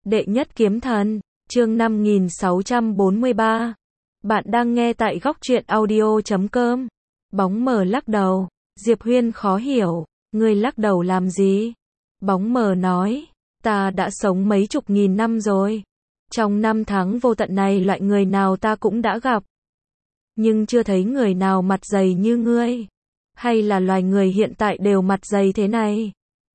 Đệ nhất kiếm thần, chương 5643. Bạn đang nghe tại góc truyện audio.com. Bóng mờ lắc đầu. Diệp Huyên khó hiểu, ngươi lắc đầu làm gì? Bóng mờ nói, ta đã sống mấy chục nghìn năm rồi. Trong năm tháng vô tận này loại người nào ta cũng đã gặp. Nhưng chưa thấy người nào mặt dày như ngươi. Hay là loài người hiện tại đều mặt dày thế này?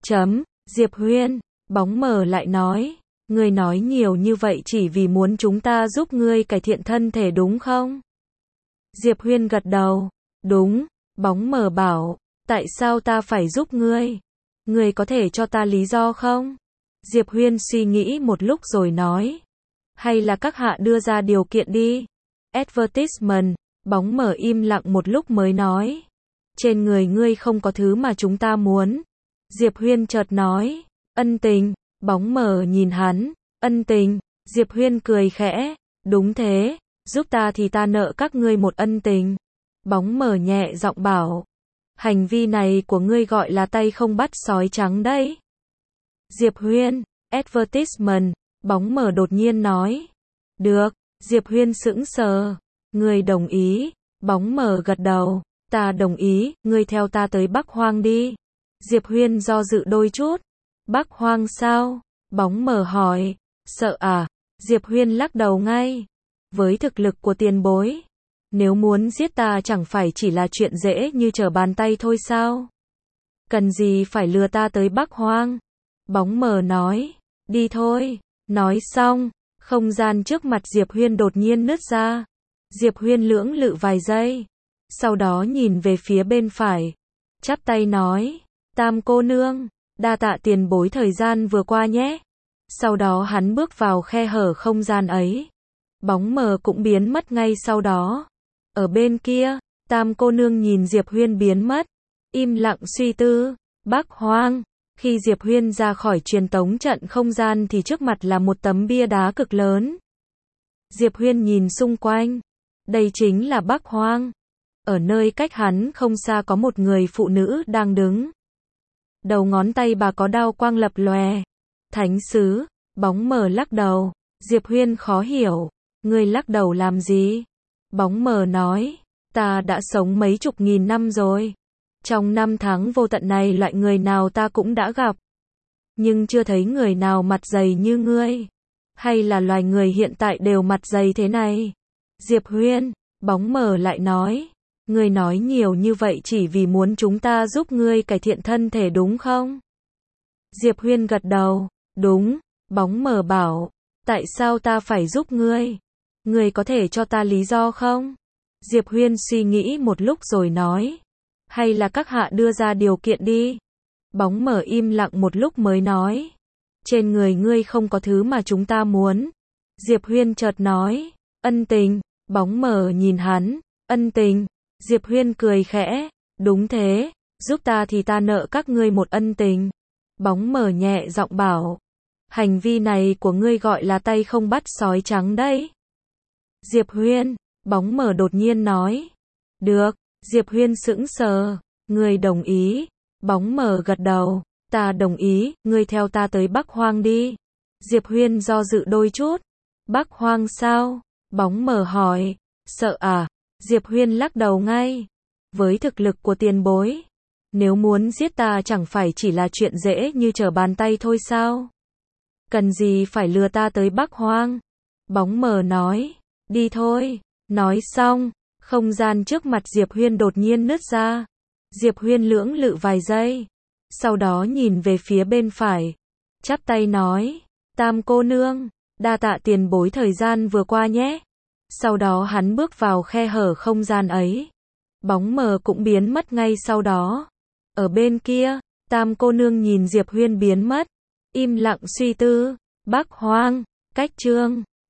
Diệp Huyên, bóng mờ lại nói, ngươi nói nhiều như vậy chỉ vì muốn chúng ta giúp ngươi cải thiện thân thể đúng không? Diệp Huyên gật đầu, đúng. Bóng mờ bảo, tại sao ta phải giúp ngươi? Ngươi có thể cho ta lý do không? Diệp Huyên suy nghĩ một lúc rồi nói, hay là các hạ đưa ra điều kiện đi. Advertisement, bóng mờ im lặng một lúc mới nói, trên người ngươi không có thứ mà chúng ta muốn. Diệp Huyên chợt nói, ân tình. Bóng mờ nhìn hắn, ân tình. Diệp Huyên cười khẽ, đúng thế, giúp ta thì ta nợ các ngươi một ân tình. Bóng mờ nhẹ giọng bảo, hành vi này của ngươi gọi là tay không bắt sói trắng đấy. Diệp Huyên, advertisement, bóng mờ đột nhiên nói, được. Diệp Huyên sững sờ, ngươi đồng ý? Bóng mờ gật đầu, ta đồng ý, ngươi theo ta tới Bắc Hoang đi. Diệp Huyên do dự đôi chút, Bắc Hoang sao? Bóng mờ hỏi, sợ à? Diệp Huyên lắc đầu ngay, với thực lực của tiền bối, nếu muốn giết ta chẳng phải chỉ là chuyện dễ như trở bàn tay thôi sao? Cần gì phải lừa ta tới Bắc Hoang? Bóng mờ nói, đi thôi. Nói xong, không gian trước mặt Diệp Huyên đột nhiên nứt ra. Diệp Huyên lưỡng lự vài giây, sau đó nhìn về phía bên phải, chắp tay nói, Tam cô nương, đa tạ tiền bối thời gian vừa qua nhé. Sau đó hắn bước vào khe hở không gian ấy. Bóng mờ cũng biến mất ngay sau đó. Ở bên kia, Tam cô nương nhìn Diệp Huyên biến mất, im lặng suy tư. Bắc Hoang. Khi Diệp Huyên ra khỏi truyền tống trận không gian thì trước mặt là một tấm bia đá cực lớn. Diệp Huyên nhìn xung quanh. Đây chính là Bắc Hoang. Ở nơi cách hắn không xa có một người phụ nữ đang đứng. Đầu ngón tay bà có đao quang lập lòe. Thánh sứ. Bóng mờ lắc đầu. Diệp Huyên khó hiểu, ngươi lắc đầu làm gì? Bóng mờ nói, ta đã sống mấy chục nghìn năm rồi. Trong năm tháng vô tận này loại người nào ta cũng đã gặp. Nhưng chưa thấy người nào mặt dày như ngươi. Hay là loài người hiện tại đều mặt dày thế này? Diệp Huyên, bóng mờ lại nói, ngươi nói nhiều như vậy chỉ vì muốn chúng ta giúp ngươi cải thiện thân thể đúng không? Diệp Huyên gật đầu, đúng. Bóng mờ bảo, tại sao ta phải giúp ngươi? Ngươi có thể cho ta lý do không? Diệp Huyên suy nghĩ một lúc rồi nói, hay là các hạ đưa ra điều kiện đi. Bóng mờ im lặng một lúc mới nói, trên người ngươi không có thứ mà chúng ta muốn. Diệp Huyên chợt nói, ân tình. Bóng mờ nhìn hắn, ân tình. Diệp Huyên cười khẽ, đúng thế, giúp ta thì ta nợ các ngươi một ân tình. Bóng mờ nhẹ giọng bảo, hành vi này của ngươi gọi là tay không bắt sói trắng đấy. Diệp Huyên, bóng mờ đột nhiên nói, được. Diệp Huyên sững sờ, ngươi đồng ý? Bóng mờ gật đầu, ta đồng ý, ngươi theo ta tới Bắc Hoang đi. Diệp Huyên do dự đôi chút, Bắc Hoang sao? Bóng mờ hỏi, sợ à? Diệp Huyên lắc đầu ngay, với thực lực của tiền bối, nếu muốn giết ta chẳng phải chỉ là chuyện dễ như trở bàn tay thôi sao? Cần gì phải lừa ta tới Bắc Hoang? Bóng mờ nói, đi thôi. Nói xong, không gian trước mặt Diệp Huyên đột nhiên nứt ra. Diệp Huyên lưỡng lự vài giây, sau đó nhìn về phía bên phải, chắp tay nói, Tam cô nương, đa tạ tiền bối thời gian vừa qua nhé. Sau đó hắn bước vào khe hở không gian ấy. Bóng mờ cũng biến mất ngay sau đó. Ở bên kia, Tam cô nương nhìn Diệp Huyên biến mất, im lặng suy tư. Bắc Hoang, cách chương